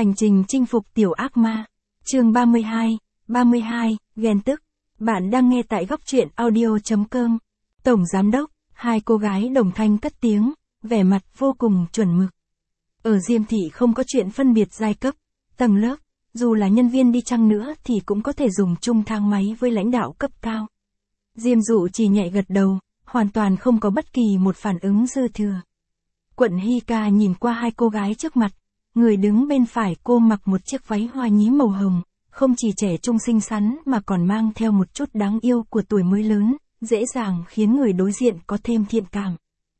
Hành trình chinh phục tiểu ác ma. Chương 32, ghen tức. Bạn đang nghe tại góc truyện audio.com. Tổng giám đốc, hai cô gái đồng thanh cất tiếng, vẻ mặt vô cùng chuẩn mực. Ở Diêm thị không có chuyện phân biệt giai cấp, tầng lớp, dù là nhân viên đi chăng nữa thì cũng có thể dùng chung thang máy với lãnh đạo cấp cao. Diêm Dụ chỉ nhẹ gật đầu, hoàn toàn không có bất kỳ một phản ứng dư thừa. Quận Hy Ca nhìn qua hai cô gái trước mặt, người đứng bên phải cô mặc một chiếc váy hoa nhí màu hồng, không chỉ trẻ trung xinh xắn mà còn mang theo một chút đáng yêu của tuổi mới lớn, dễ dàng khiến người đối diện có thêm thiện cảm.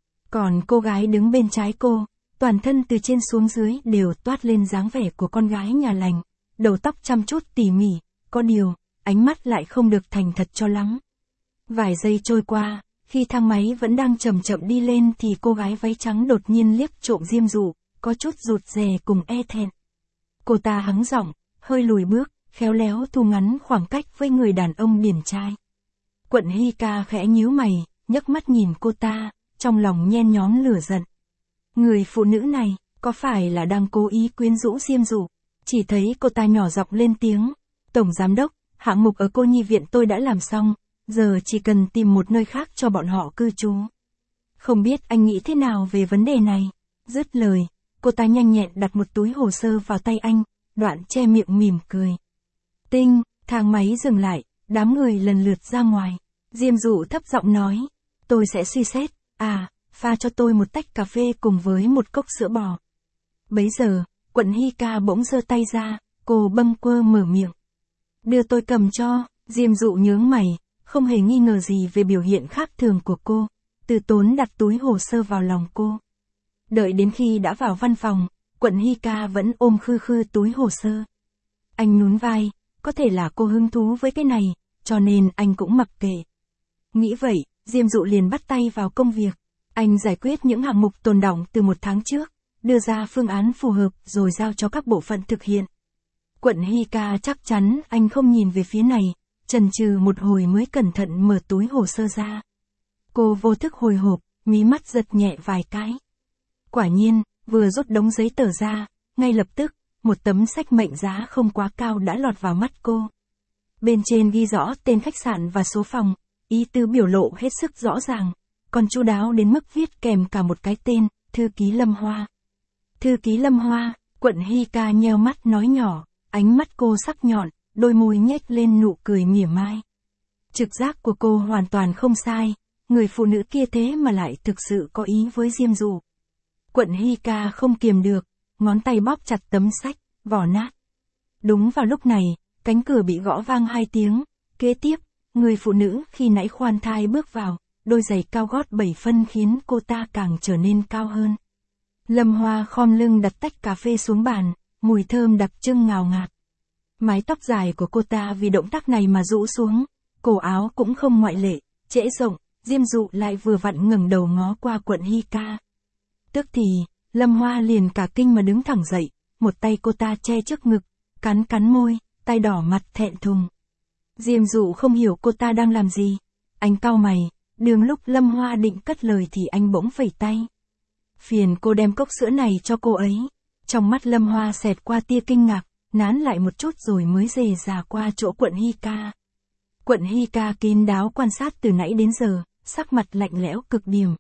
Còn cô gái đứng bên trái cô, toàn thân từ trên xuống dưới đều toát lên dáng vẻ của con gái nhà lành, đầu tóc chăm chút tỉ mỉ, có điều, ánh mắt lại không được thành thật cho lắm. Vài giây trôi qua, khi thang máy vẫn đang chậm chậm đi lên thì cô gái váy trắng đột nhiên liếc trộm Diêm Dụ, có chút rụt rè cùng e thẹn. Cô ta hắng giọng, hơi lùi bước, khéo léo thu ngắn khoảng cách với người đàn ông điển trai. Quận Hy Ca khẽ nhíu mày, nhấc mắt nhìn cô ta, trong lòng nhen nhóm lửa giận. Người phụ nữ này, có phải là đang cố ý quyến rũ Diêm Dụ? Chỉ thấy cô ta nhỏ giọng lên tiếng, Tổng giám đốc, hạng mục ở cô nhi viện tôi đã làm xong, giờ chỉ cần tìm một nơi khác cho bọn họ cư trú. Không biết anh nghĩ thế nào về vấn đề này? Dứt lời, cô ta nhanh nhẹn đặt một túi hồ sơ vào tay anh, đoạn che miệng mỉm cười. Tinh, thang máy dừng lại, đám người lần lượt ra ngoài. Diêm Dụ thấp giọng nói, tôi sẽ suy xét, pha cho tôi một tách cà phê cùng với một cốc sữa bò. Bấy giờ, Quận Hy Ca bỗng giơ tay ra, cô bâng quơ mở miệng. Đưa tôi cầm cho. Diêm Dụ nhướng mày, không hề nghi ngờ gì về biểu hiện khác thường của cô, từ tốn đặt túi hồ sơ vào lòng cô. Đợi đến khi đã vào văn phòng, Quận Hy Ca vẫn ôm khư khư túi hồ sơ. Anh nhún vai, có thể là cô hứng thú với cái này, cho nên anh cũng mặc kệ. Nghĩ vậy, Diêm Dụ liền bắt tay vào công việc. Anh giải quyết những hạng mục tồn đọng từ một tháng trước, đưa ra phương án phù hợp rồi giao cho các bộ phận thực hiện. Quận Hy Ca chắc chắn anh không nhìn về phía này, chần chừ một hồi mới cẩn thận mở túi hồ sơ ra. Cô vô thức hồi hộp, mí mắt giật nhẹ vài cái. Quả nhiên, vừa rút đống giấy tờ ra, ngay lập tức, một tấm sách mệnh giá không quá cao đã lọt vào mắt cô. Bên trên ghi rõ tên khách sạn và số phòng, ý tứ biểu lộ hết sức rõ ràng, còn chu đáo đến mức viết kèm cả một cái tên, thư ký Lâm Hoa. Thư ký Lâm Hoa, Quận Hy Ca nheo mắt nói nhỏ, ánh mắt cô sắc nhọn, đôi môi nhếch lên nụ cười mỉa mai. Trực giác của cô hoàn toàn không sai, người phụ nữ kia thế mà lại thực sự có ý với Diêm Dụ. Quận Hy Ca không kiềm được, ngón tay bóp chặt tấm sách, vỏ nát. Đúng vào lúc này, cánh cửa bị gõ vang 2 tiếng, kế tiếp, người phụ nữ khi nãy khoan thai bước vào, đôi giày cao gót 7 phân khiến cô ta càng trở nên cao hơn. Lâm Hoa khom lưng đặt tách cà phê xuống bàn, mùi thơm đặc trưng ngào ngạt. Mái tóc dài của cô ta vì động tác này mà rũ xuống, cổ áo cũng không ngoại lệ, trễ rộng, Diêm Dụ lại vừa vặn ngẩng đầu ngó qua Quận Hy Ca. Tức thì, Lâm Hoa liền cả kinh mà đứng thẳng dậy, một tay cô ta che trước ngực, cắn môi, tay đỏ mặt thẹn thùng. Diêm Dụ không hiểu cô ta đang làm gì, anh cau mày, đường lúc Lâm Hoa định cất lời thì anh bỗng phẩy tay. Phiền cô đem cốc sữa này cho cô ấy. Trong mắt Lâm Hoa xẹt qua tia kinh ngạc, nán lại một chút rồi mới rề rà qua chỗ Quận Hy Ca. Quận Hy Ca kín đáo quan sát từ nãy đến giờ, sắc mặt lạnh lẽo cực điểm.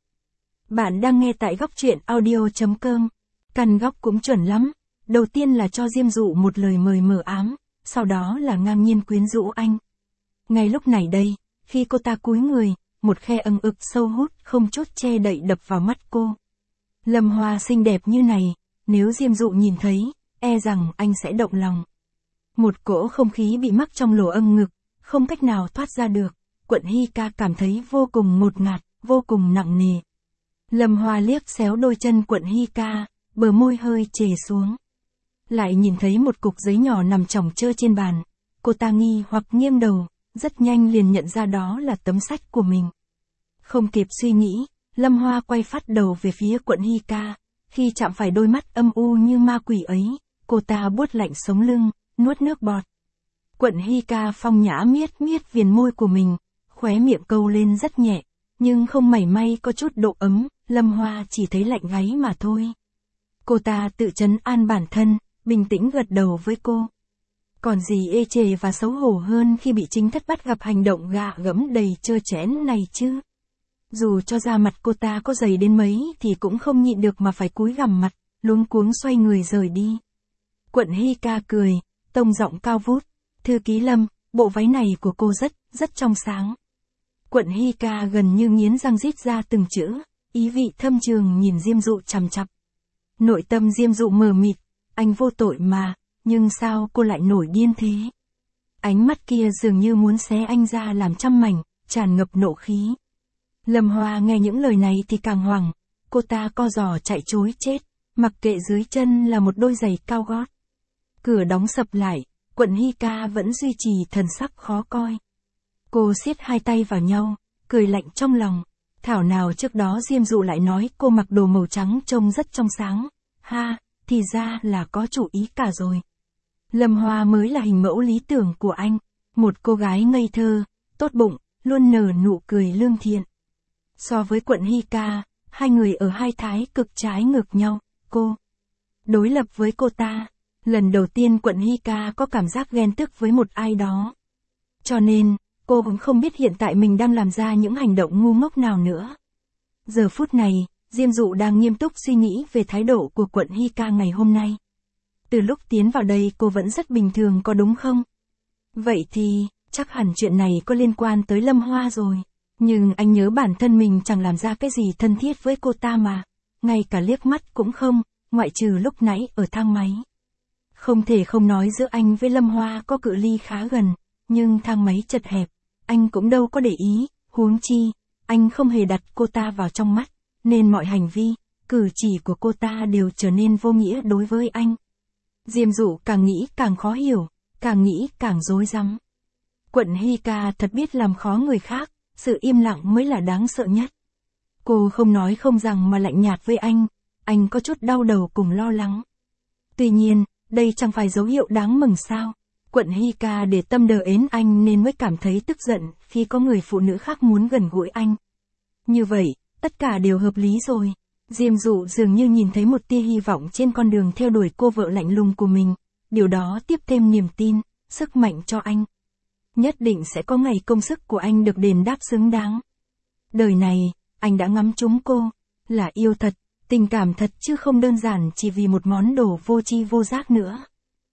Bạn đang nghe tại góc truyện audio.com. Căn góc cũng chuẩn lắm. Đầu tiên là cho Diêm Dụ một lời mời mờ ám, sau đó là ngang nhiên quyến rũ anh. Ngay lúc này đây, khi cô ta cúi người, một khe âng ực sâu hút không chút che đậy đập vào mắt cô. Lâm Hoa xinh đẹp như này, nếu Diêm Dụ nhìn thấy, e rằng anh sẽ động lòng. Một cỗ không khí bị mắc trong lỗ âng ngực, không cách nào thoát ra được. Quận Hy Ca cảm thấy vô cùng ngột ngạt, vô cùng nặng nề. Lâm Hoa liếc xéo đôi chân Quận Hy Ca, bờ môi hơi trề xuống. Lại nhìn thấy một cục giấy nhỏ nằm chồng chơ trên bàn. Cô ta nghi hoặc nghiêng đầu, rất nhanh liền nhận ra đó là tấm sách của mình. Không kịp suy nghĩ, Lâm Hoa quay phát đầu về phía Quận Hy Ca. Khi chạm phải đôi mắt âm u như ma quỷ ấy, cô ta buốt lạnh sống lưng, nuốt nước bọt. Quận Hy Ca phong nhã miết miết viền môi của mình, khóe miệng câu lên rất nhẹ, nhưng không mảy may có chút độ ấm, Lâm Hoa chỉ thấy lạnh gáy mà thôi. Cô ta tự trấn an bản thân, bình tĩnh gật đầu với cô. Còn gì ê chề và xấu hổ hơn khi bị chính thất bắt gặp hành động gạ gẫm đầy trơ trẽn này chứ. Dù cho da mặt cô ta có dày đến mấy thì cũng không nhịn được mà phải cúi gằm mặt, luống cuống xoay người rời đi. Quận Hy Ca cười, tông giọng cao vút, thư ký Lâm, bộ váy này của cô rất trong sáng. Quận Hy Ca gần như nghiến răng rít ra từng chữ, ý vị thâm trường nhìn Diêm Dụ chằm chằm. Nội tâm Diêm Dụ mờ mịt, anh vô tội mà, nhưng sao cô lại nổi điên thế? Ánh mắt kia dường như muốn xé anh ra làm trăm mảnh, tràn ngập nộ khí. Lâm Hoa nghe những lời này thì càng hoảng, cô ta co giò chạy trối chết, mặc kệ dưới chân là một đôi giày cao gót. Cửa đóng sập lại, Quận Hy Ca vẫn duy trì thần sắc khó coi. Cô siết hai tay vào nhau, cười lạnh trong lòng. Thảo nào trước đó Diêm Dụ lại nói cô mặc đồ màu trắng trông rất trong sáng. Ha, thì ra là có chủ ý cả rồi. Lâm Hoa mới là hình mẫu lý tưởng của anh. Một cô gái ngây thơ, tốt bụng, luôn nở nụ cười lương thiện. So với Quận Hy Ca, hai người ở hai thái cực trái ngược nhau. Cô đối lập với cô ta. Lần đầu tiên Quận Hy Ca có cảm giác ghen tức với một ai đó. Cho nên, cô cũng không biết hiện tại mình đang làm ra những hành động ngu ngốc nào nữa. Giờ phút này, Diêm Dụ đang nghiêm túc suy nghĩ về thái độ của Quận Hy Ca ngày hôm nay. Từ lúc tiến vào đây cô vẫn rất bình thường có đúng không? Vậy thì, chắc hẳn chuyện này có liên quan tới Lâm Hoa rồi. Nhưng anh nhớ bản thân mình chẳng làm ra cái gì thân thiết với cô ta mà. Ngay cả liếc mắt cũng không, ngoại trừ lúc nãy ở thang máy. Không thể không nói giữa anh với Lâm Hoa có cự ly khá gần, nhưng thang máy chật hẹp, anh cũng đâu có để ý, huống chi, anh không hề đặt cô ta vào trong mắt, nên mọi hành vi, cử chỉ của cô ta đều trở nên vô nghĩa đối với anh. Diêm Dụ càng nghĩ càng khó hiểu, càng nghĩ càng rối rắm. Quận Hy Ca thật biết làm khó người khác, sự im lặng mới là đáng sợ nhất. Cô không nói không rằng mà lạnh nhạt với anh có chút đau đầu cùng lo lắng. Tuy nhiên, đây chẳng phải dấu hiệu đáng mừng sao. Quận Hy Ca để tâm đờ ến anh nên mới cảm thấy tức giận khi có người phụ nữ khác muốn gần gũi anh. Như vậy, tất cả đều hợp lý rồi. Diêm Dụ dường như nhìn thấy một tia hy vọng trên con đường theo đuổi cô vợ lạnh lùng của mình. Điều đó tiếp thêm niềm tin, sức mạnh cho anh. Nhất định sẽ có ngày công sức của anh được đền đáp xứng đáng. Đời này, anh đã ngắm trúng cô, là yêu thật, tình cảm thật chứ không đơn giản chỉ vì một món đồ vô tri vô giác nữa.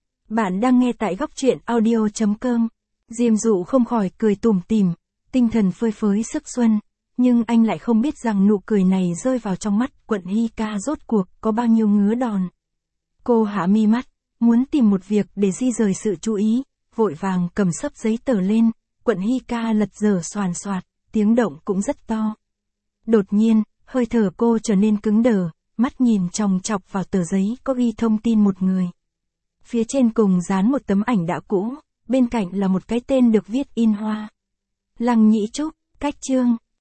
Bạn đang nghe tại góc truyện audio.com. Diêm Dụ không khỏi cười tủm tỉm, tinh thần phơi phới sức xuân, nhưng anh lại không biết rằng nụ cười này rơi vào trong mắt Quận Hy Ca rốt cuộc có bao nhiêu ngứa đòn. Cô hạ mi mắt, muốn tìm một việc để di rời sự chú ý, vội vàng cầm xấp giấy tờ lên, Quận Hy Ca lật dở xoàn xoạt, tiếng động cũng rất to. Đột nhiên, hơi thở cô trở nên cứng đờ, mắt nhìn chòng chọc vào tờ giấy có ghi thông tin một người. Phía trên cùng dán một tấm ảnh đã cũ, bên cạnh là một cái tên được viết in hoa. Lăng Nhĩ Trúc, cách chương.